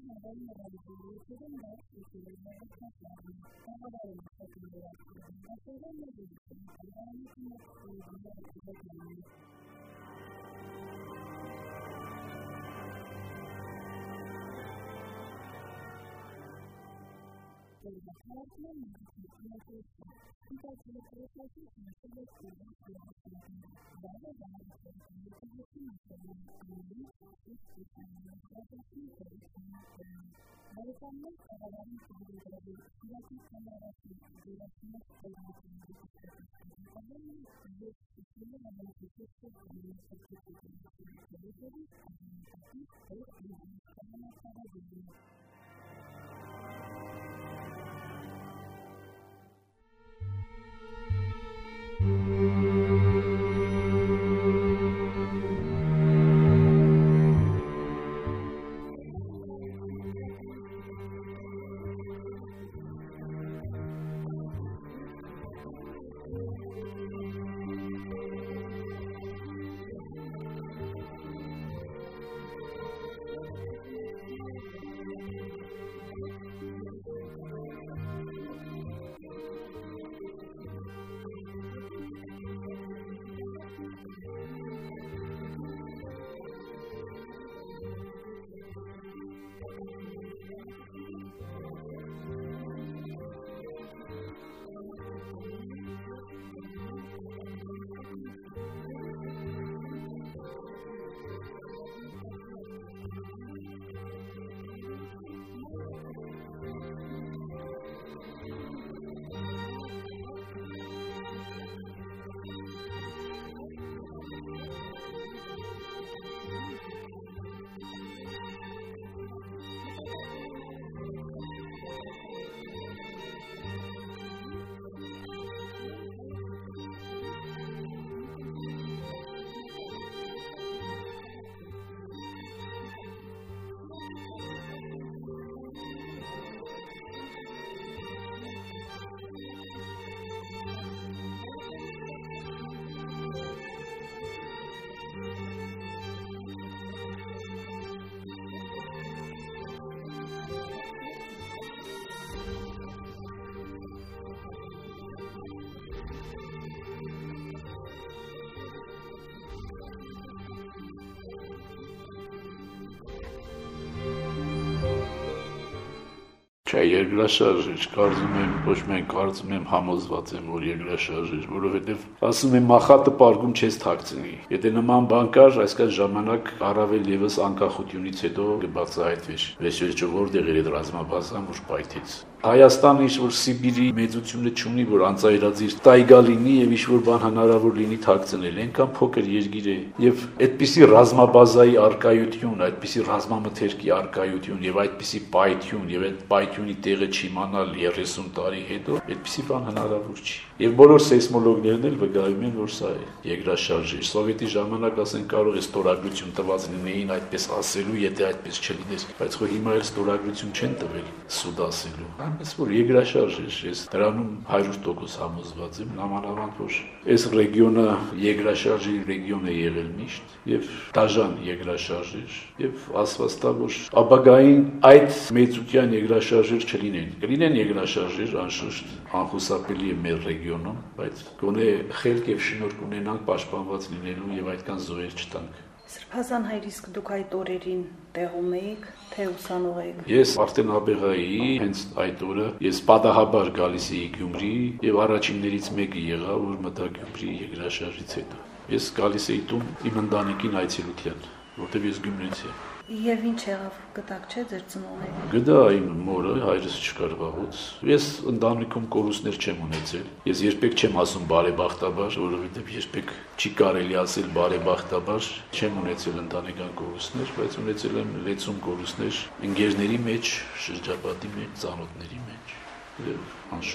Չէ, երկրաշարժ էր, կարծում եմ, ոչ միայն կարծում եմ, համոզված եմ, որ երկրաշարժ էր, որովհետև ասում եմ, մախատը պարկում չես թաքցնի։ Եթե նման բան կար, այսքան ժամանակ առավել եւս անկախությունից հետո կբացահայտվեր։ Վերջը որտեղ էր այդ ռազմաբազան, որ պայթեց։ Հայաստանը ինչ-որ Սիբիրի մեծությունը չունի, որ անծայրածիր տայգա լինի եւ ինչ-որ բան հնարավոր լինի թաքցնել, այնքան փոքր երկիր է։ Եվ այդպիսի ռազմաբազայի արկայություն, այդպիսի ռազմամթերքի արկայություն եւ այդպիսի պայթյուն եւ այդ պայթյունի տեղը չիմանալ 30 տարի հետո, այդպիսի բան հնարավոր չի։ Եվ բոլոր սեյսմոլոգներն էլ վկայում են, որ սա է երկրաշարժ է։ Սովետի ժամանակ ասեն կարող է ստորագրություն տված լինեին այդպես ասելու, եթե այդպես չլիներ, բայց խո հիմա էլ ստորագրություն չեն տվել սուտ ասելու։ Այնպես որ երկրաշարժ է, ես դրանում 100% համոզված եմ, նամանավանդ որ այս ռեգիոնը երկրաշարժի ռեգիոն է եղել միշտ եւ դաժան երկրաշարժ էր եւ ասվածտա որ ապագային այդ մեծության երկրաշարժեր չլինեն։ Կլինեն երկրաշարժեր անշուշտ, անխուսափելի է մեր ռեգիոնում, բայց գոնե խելք եւ շնորհք ունենանք պաշտպանված լինելու եւ այդքան զոհեր չտանք։ Սրբազան հայր, իսկ դուք այդ օրերին տեղում էիք, թե ուսանող էիք։ Ես արդեն աբեղայի, հենց այդ օրը ես պատահաբար գալիս էի Գյումրի եւ առաջիններից մեկը եղա, որ մտա Գյումրի երկրաշարժից հետո։ Ես գալիս էի տուն իմ ընտանիքին այցելության, որտեղ ես գյումրեցի եմ։ Եվ ինչ եղավ, գտակ չէ ձեր ծնողները։ Գտա իմ մորը, հայրս չկար վաղուց։ Ես ընտանիքում կորուստներ չեմ ունեցել։ Ես երբեք չեմ ասում բարեբախտաբար, որովհետև երբեք չի կարելի ասել բարեբախտաբար, չեմ ունեցել ընտանեկան կորուստներ, բայց ունեցել եմ լեցուն կորուստներ ընկերների մեջ, շրջապատի մեջ, ծանոթների մեջ։ Եվ անշուշտ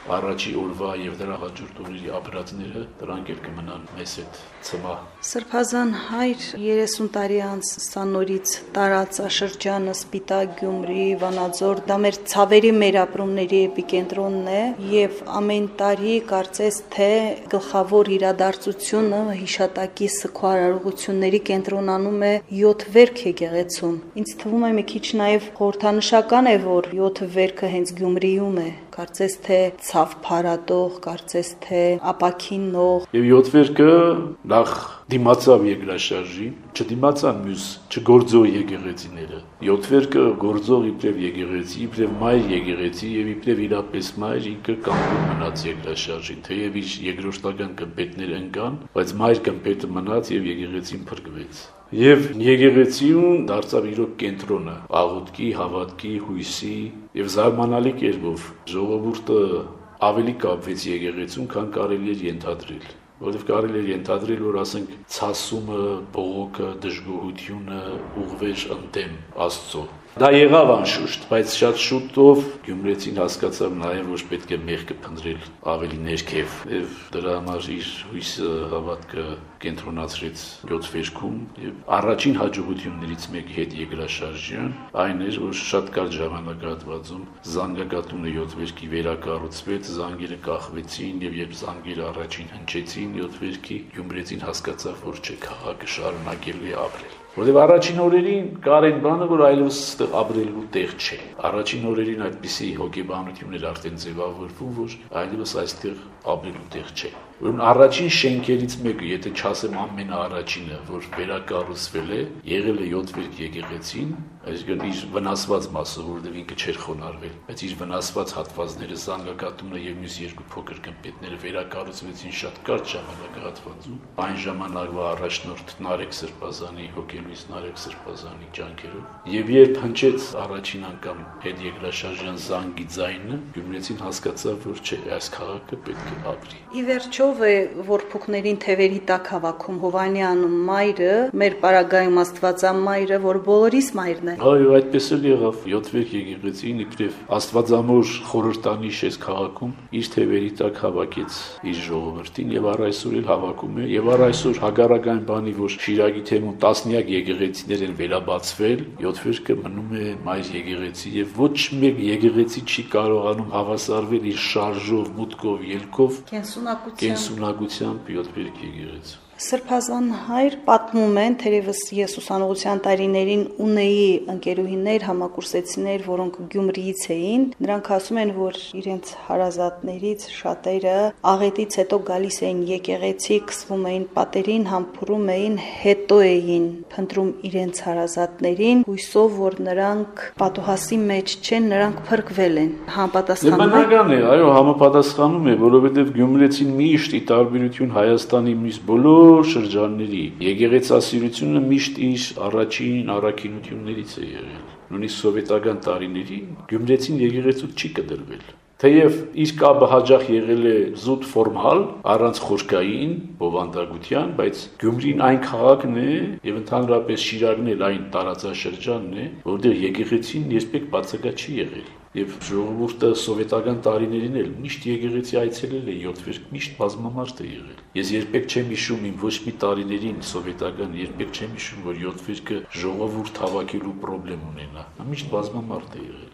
առաջի օրվա եւ դրա հաջորդ օրերի ապրածները դրանք էլ կմնան մեզ հետ ծմա։ Սրբազան հայր 30 տարի անց սա նորից տարածաշրջանը Սպիտակ Գյումրի, Վանաձոր, դա մեր ցավերի մեր ապրումների էպիկենտրոնն է եւ ամեն տարի կարծես թե գլխավոր իրադարձությունը հիշատակի սքոարարողությունների կենտրոնանում է 7 վերք եկեղեցում։ Ինձ թվում է մի քիչ նաեւ խորհրդանշական է, որ 7 վերքը հենց Գյումրիում է, կարծես թե ցավ փարատող, կարծես թե ապակինող։ Եվ 7 վերքը նախ դիմացավ երկրաշարժին, չդիմացան մյուս չգործող եկեղեցիները։ 7 վերքը գործող իբրև եկեղեցի, իբրև մայր եկեղեցի եւ իբրև իրապես մայր ինքը կանգուն մնաց երկրաշարժին, թեև իր երկրորդական կմպետները ընկան, բայց մայր կմպետը մնաց եւ եկեղեցին փրկվեց։ Եվ եկեղեցիուն դարձավ իրոք կենտրոնը, աղոթքի, հավատքի, հույսի եւ զարմանալի կերպով ժողովուրդը ավելի կապվեց եկեղեցուն, քան կարելի էր ենթադրել։ Որովհետև կարելի էր ենթադրել, որ ասենք ցասումը, բողոքը, դժգոհությունը ուղղվեր ընդդեմ Աստծո։ Դա եղավ անշուշտ, բայց շատ շուտով գյումրեցին հասկացավ նաև, որ պետք է մեղքը փնտրել ավելի ներքև, եւ դրա համար իր հույսը, հավատքը կենտրոնացրեց 7 վերքում եւ առաջին հաջողություններից մեկի հետ երկրաշարժյան այն էր, որ շատ կարճ ժամանակահատվածում զանգակատունը 7 վերքի վերակառուցվեց, զանգերը կախվեցին եւ երբ զանգերը առաջին հնչեցին 7 վերքի, գյումրեցին հասկացավ, որ չէ, քաղաքը շարունակելու է ապրել։ Որտեւ առաջին օրերին կար այն բանը, որ այլևս այստեղ ապրելու տեղ չէ։ Առաջին օրերին այդպիսի հոգեբանություններ արդեն ձևավորվում, որ այլևս այստեղ ապրելու տեղ չէ։ Ուրեմն առաջին շենքերից մեկը, եթե չասեմ ամենաառաջինը, որ վերակառուցվել է, եղել է 7 վերք եկեղեցին, այսինքն իր վնասված մասը, որովհետև ինքը չէր խոնարհվել, բայց իր վնասված հատվածները, զանգակատունը եւ մյուս երկու փոքր գմպետները վերակառուցվեցին շատ կարճ ժամանակահատվածում։ Այն ժամանակվա առաջնորդ Նարեկ Սրբազանի, հոգելույս Նարեկ Սրբազանի ջանքերով։ Եվ երբ հնչեց առաջին անգամ հետերկրաշարժյան զանգի ձայնը, գյումրեցին հասկացավ, որ չէ, այս քաղաքը պետք է ապրի։ Ի վերջով է, որ փուքներին թևերի տակ հավաքում Հովանյան մայրը, մեր պարագայում Աստվածամայրը, որ բոլորիս մայրն է։ Այո, այդպես էլ եղավ։ 7 վերք եկեղեցին իբրև Աստվածամոր խորհրդանիշ էս քաղաքում իր թևերի տակ հավաքեց իր ժողովրդին եւ առ այսօր էլ հավաքում է եւ առ այսօր հագարակ այն բանի, որ Շիրակի թեմում տասնյակ եկեղեցիներ են վերաբացվել, 7 վերքը մնում է մայր եկեղեցի եւ ոչ մեկ եկեղեցի չի կարողանում հավասարվել իր շարժով, մուտքով, ելքով կենսունակությամբ 7 վերք եկեղեցու։ Սրբազան հայր պատմում են, թերևս ես ուսանողության տարիներին ունեի ընկերուհիներ, համակուրսեցիներ, որոնք Գյումրիից էին, նրանք ասում են, որ իրենց հարազատներից շատերը աղետից հետո գալիս էին եկեղեցի, քսվում էին պատերին, համբուրում էին, հետո էին փնտրում իրենց հարազատներին, հույսով, որ նրանք պատուհասի մեջ չեն, նրանք փրկվել են։ Համապատասխանում է։ Բնական է, այո, համապատասխանում է, որովհետև գյումրեցին միշտ ի տարբերություն Հայաստանի մյուս բոլոր շրջանների եկեղեցասիրությունը միշտ իր առաջին առաքինություններից է եղել։ Նույնիսկ սովետական տարիներին գյումրեցին եկեղեցու չի կդրվել։ Թեև իր կապը հաճախ եղել է զուտ ֆորմալ, առանց խորքային բովանդակության, բայց Գյումրին այն քաղաքն է եւ ընդհանրապես Շիրակն էլ այն տարածաշրջանն է, որտեղ եկեղեցին երբեք բացակա չի եղել։ Եվ ժողովուրդը սովետական տարիներին էլ միշտ եկեղեցի այցելել է 7 վերք, միշտ բազմամարդ է եղել։ Ես երբեք չեմ հիշում իմ ոչ մի տարիներին սովետական, երբեք չեմ հիշում, որ 7 վերքը ժողովուրդ հավաքելու խնդրեմ ունենա։ Միշտ բազմամարդ է եղել։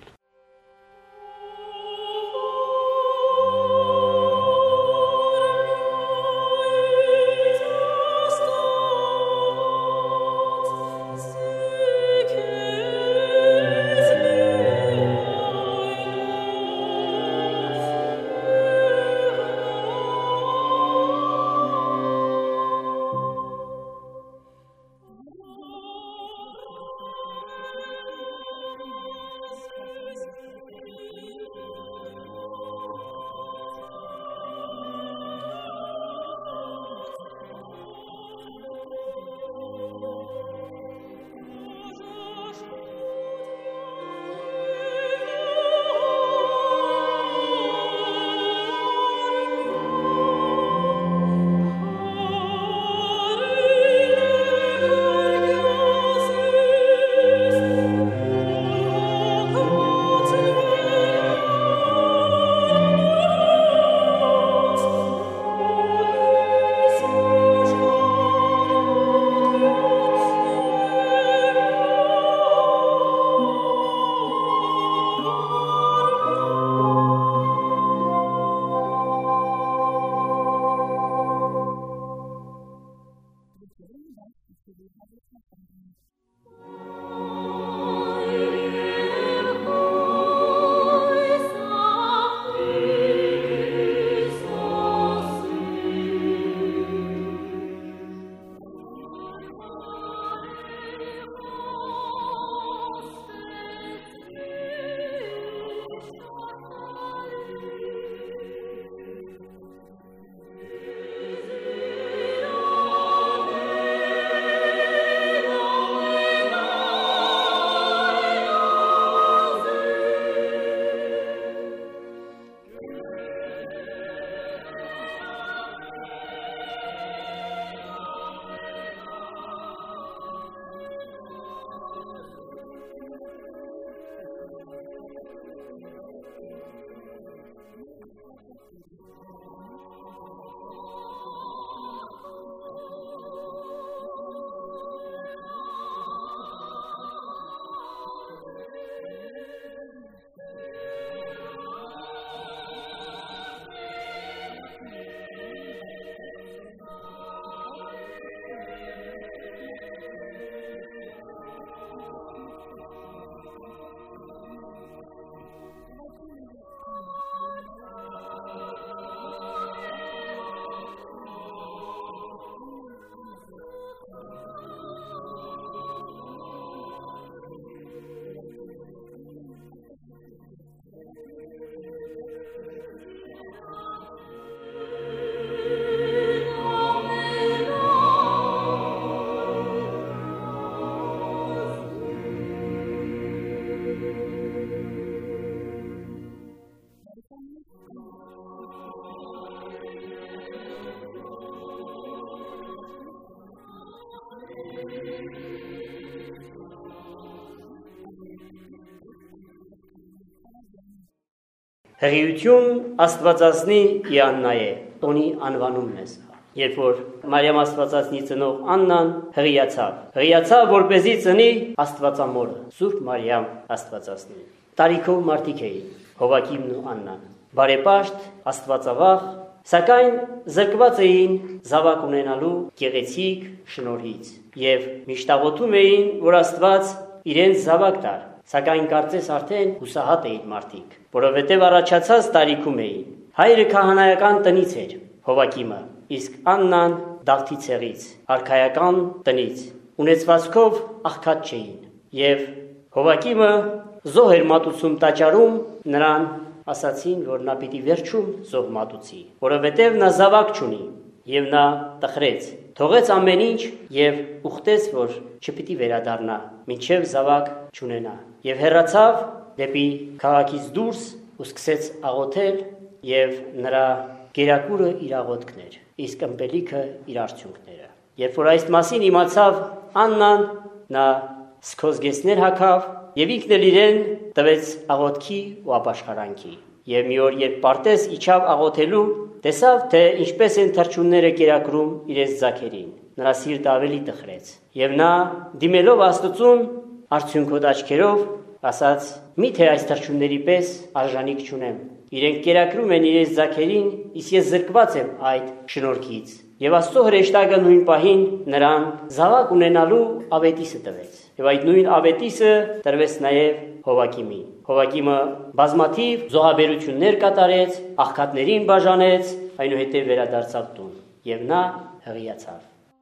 Հղիություն Աստվածածնի Իաննա է, տոնի անվանումն է սա։ Երբ որ Մարիամ Աստվածածնի ծնող Աննան հղիացավ, որպեսզի ծնի Աստվածամորը, Սուրբ Մարիամ Աստվածածնին։ Տարիքով մարդիկ էին, Հովակիմն ու Աննան, բարեպաշտ, աստվածավախ, սակայն զրկված էին զավակ ունենալու գեղեցիկ շնորհից եւ միշտ աղոթում էին, որ Աստված իրենց զավակ տար, սակայն կարծես արդեն հուսահատ էին մարդիկ, որովհետեւ առաջացած տարիքում էին։ Հայրը քահանայական տնից էր, Հովակիմը, իսկ Աննան Դավթի ցեղից, արքայական տնից, ունեցվածքով աղքատ չէին, եւ Հովակիմը զոհ էր մատուցում տաճարում, նրան ասացին, որ նա պիտի վերջում զոհ մատուցի, որովհետև նա զավակ չունի, եւ նա տխրեց, թողեց ամեն ինչ եւ ուխտեց, որ չպիտի վերադառնա, մինչեւ զավակ չունենա, եւ հեռացավ դեպի քաղաքից դուրս ու սկսեց աղոթել, եւ նրա գերակուրը իր աղոթքն էր, իսկ ըմպելիքը իր արդյունքները։ Երբ որ այս մասին իմացավ Աննան, նա սկոզգեսներ հագավ եւ ինքն էլ իրեն տվեց աղոթքի ու ապաշխարանքի։ Եվ մի օր, երբ պարտես իջավ աղոթելու, տեսավ, թե ինչպես են թռչունները կերակրում իրենց ձագերին։ Նրա սիրտը ավելի տխրեց, եւ նա դիմելով Աստծուն արդյունքոտ աչքերով ասաց. «Միթե այս թռչունների պես արժանիք չունեմ։ Իրենք կերակրում են իրենց ձագերին, իսկ ես զրկված եմ այդ շնորհքից»։ Եվ Աստծո հրեշտակը նույն պահին նրան զավակ ունենալու ավետիսը տվեց։ Եվ այդ նույն ավետիսը տրվեց նաև Հովակիմին։ Հովակիմը բազմաթիվ զոհաբերություններ կատարեց, աղքատներին բաժանեց, այնուհետև վերադարձավ տուն, եւ նա հղիացավ։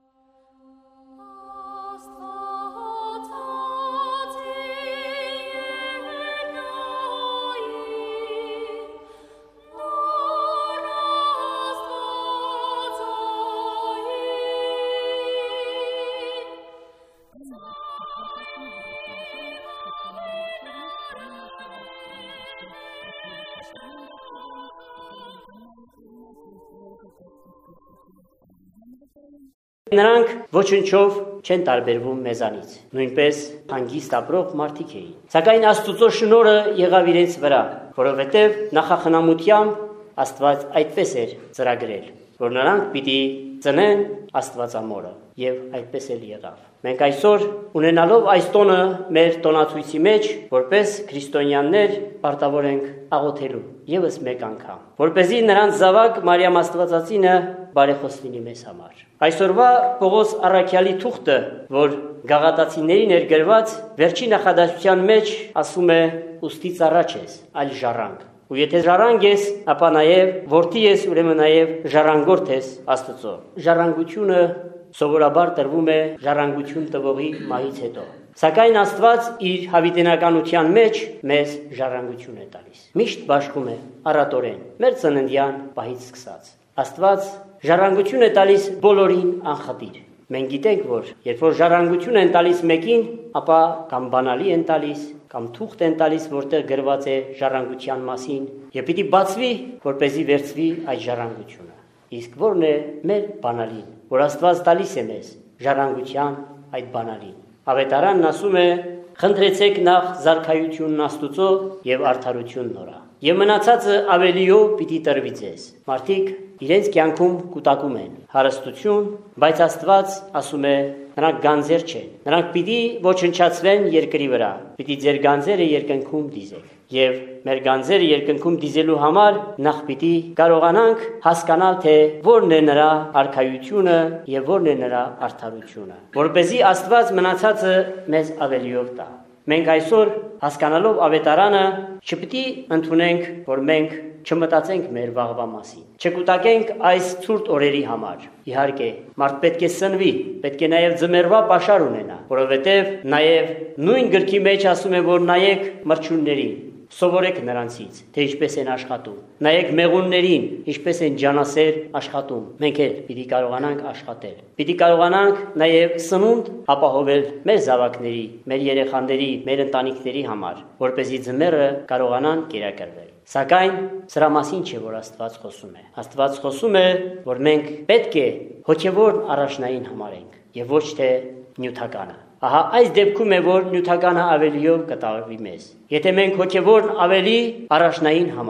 Նրանք ոչնչով չեն տարբերվում մեզանից, նույնպես հանգիստ ապրող մարդիկ էին։ Սակայն Աստծո շնորհը եղավ իրենց վրա, որովհետև նախախնամությամբ Աստված այդպես էր ծրագրել, որ նրանք պիտի ծնեն Աստվածամորը, եւ այդպես էլ եղավ։ Մենք այսօր ունենալով այս տոնը մեր տոնացույցի մեջ, որպես քրիստոնյաներ պարտավոր ենք աղոթելու եւս մեկ անգամ, որպեսզի նրանց զավակ Մարիամ Աստվածածինը բարեխոս լինի մեզ համար։ Այսօրվա Պողոս առաքյալի թուղթը, որ գաղատացիներին էր գրված, վերջին նախադասության մեջ ասում է. «Ուստից առաջ ես, այլ ժառանգ»։ Ու եթե ժառանգ ես, ապա նաև որդի ես, ուրեմն նաև ժառանգորդ ես Աստծո։ Ժառանգությունը սովորաբար տրվում է ժառանգություն տվողի մահից հետո։ Սակայն Աստված իր հավիտենականության մեջ մեզ ժառանգություն է տալիս։ Միշտ բաշխում է առատորեն, մեր ծննդյան պահից սկսած։ Աստված ժառանգություն է տալիս բոլորին անխտիր։ Մենք գիտենք, որ երբ որ ժառանգություն են տալիս մեկին, ապա կամ բանալի են տալիս, կամ թուղթ են տալիս, որտեղ գրված է ժառանգության մասին, եւ պիտի բացվի, որպեսզի վերցվի այդ ժառանգությունը։ Իսկ ո՞րն է մեր բանալին, որ Աստված տալիս է մեզ ժառանգության այդ բանալին։ Ավետարանն ասում է. «Խնդրեցեք նախ զարքայությունն Աստուծո եւ արդարություն նորա, եւ մնացածը ավելիով պիտի տրվի ձեզ»։ Մարդիկ իրենց կյանքում կուտակում են հարստություն, բայց Աստված ասում է. նրանք գանձեր չեն, նրանք պիտի ոչնչացվեն երկրի վրա, պիտի ձեր գանձերը երկնքում դիզեք։ Եվ մեր գանձերը երկնքում դիզելու համար նախ պիտի կարողանանք հասկանալ, թե ո՞րն է նրա արքայությունը եւ ո՞րն է նրա արդարությունը, որպեսզի Աստված մնացածը մեզ ավելիով տա։ Մենք այսօր հասկանալով ավետարանը չպիտի ընդունենք, որ մենք չմտածենք մեր վաղվա մասին, չկուտակենք այս ցուրտ օրերի համար։ Իհարկե, մարդ պետք է սնվի, պետք է նաև ձմեռվա պաշար ունենա, որովհետև նաև նույն գրքի մեջ ասում է, որ նայեք մրջուններին, սովորեք նրանցից, թե ինչպես են աշխատում։ Նայեք մեղուններին, ինչպես են ջանասեր աշխատում։ Մենք էլ պիտի կարողանանք աշխատել։ Պիտի կարողանանք նաև սնունդ ապահովել մեր զավակների, մեր երեխաների, մեր ընտանիքների համար, որպեսզի ձմեռը կարողանան կերակրվել։ Սակայն սրա մասին չէ, որ Աստված խոսում է։ Աստված խոսում է, որ մենք պետք է հոգևոր առաջնային համարենք եւ ոչ թե նյութականը։ Ահա այս դեպքում է, որ նյութականը ավելիով կտարվի մեզ։ Եթե մենք հոգևորն ավելի առաջնային համարենք,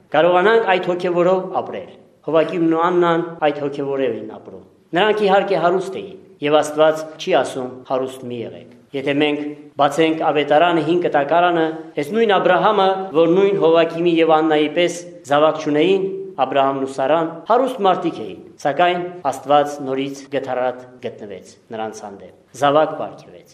կարողանանք այդ հոգևորով ապրել։ Հովակիմն ու Աննան այդ հոգևորով էին ապրում։ Նրանք իհարկե հարուստ էին, եւ Աստված չի ասում հարուստ մի եղեք։ Եթե մենք բացենք Ավետարանը 5 կտակարանը, այս նույն Աբրահամը, որ նույն Հովակիմի եւ Աննայի պես զավակ չունեին, Աբրահամն ու Սարան հարուստ մարդիկ էին, սակայն Աստված նորից գթառատ գտնվեց նրանց հանդեպ, զավակ պարգևեց։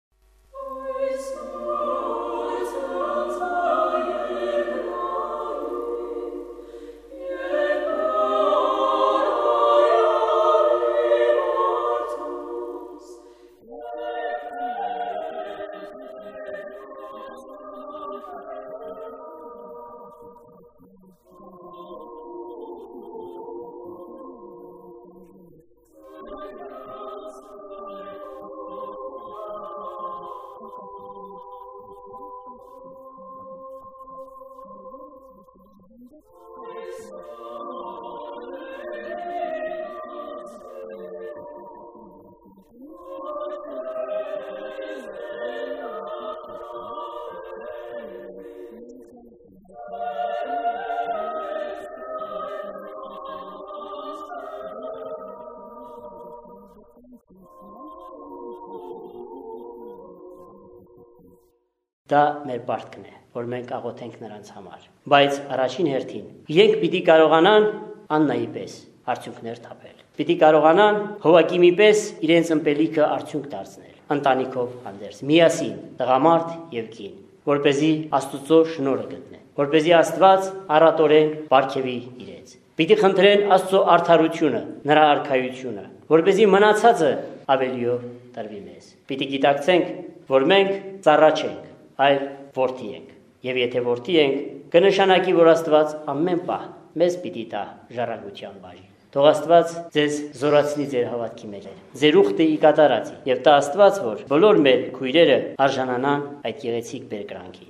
Դա մեր պարտքն է, որ մենք աղոթենք նրանց համար։ Բայց առաջին հերթին իրենք պիտի կարողանան Աննայի պես արդյունքներ թափել։ Պիտի կարողանան Հովակիմի պես իրենց ըմպելիքը արդյունք դարձնել, ընտանիքով հանդերձ, միասին, տղամարդ եւ կին, որպեսզի Աստծո շնորհը գտնեն, որպեսզի Աստված առատորեն բարգեւի իրենց։ Պիտի խնդրեն Աստծո արդարությունը, նրա արքայությունը, որպեսզի մնացածը ավելիով տրվի մեզ։ Պիտի գիտակցենք, որ մենք ծառա չենք, այլ որդի ենք, եւ եթե որդի ենք, կնշանակի, որ Աստված ամեն պահ մեզ պիտի տա ժառանգության բաժին։ Թող Աստված ձեզ զորացնի ձեր հավատքի մեջ, ձեր ուխտը ի կատարածի, եւ տա Աստված, որ բոլոր մեր քույրերը արժանանան այդ գեղեցիկ բերկրանքին։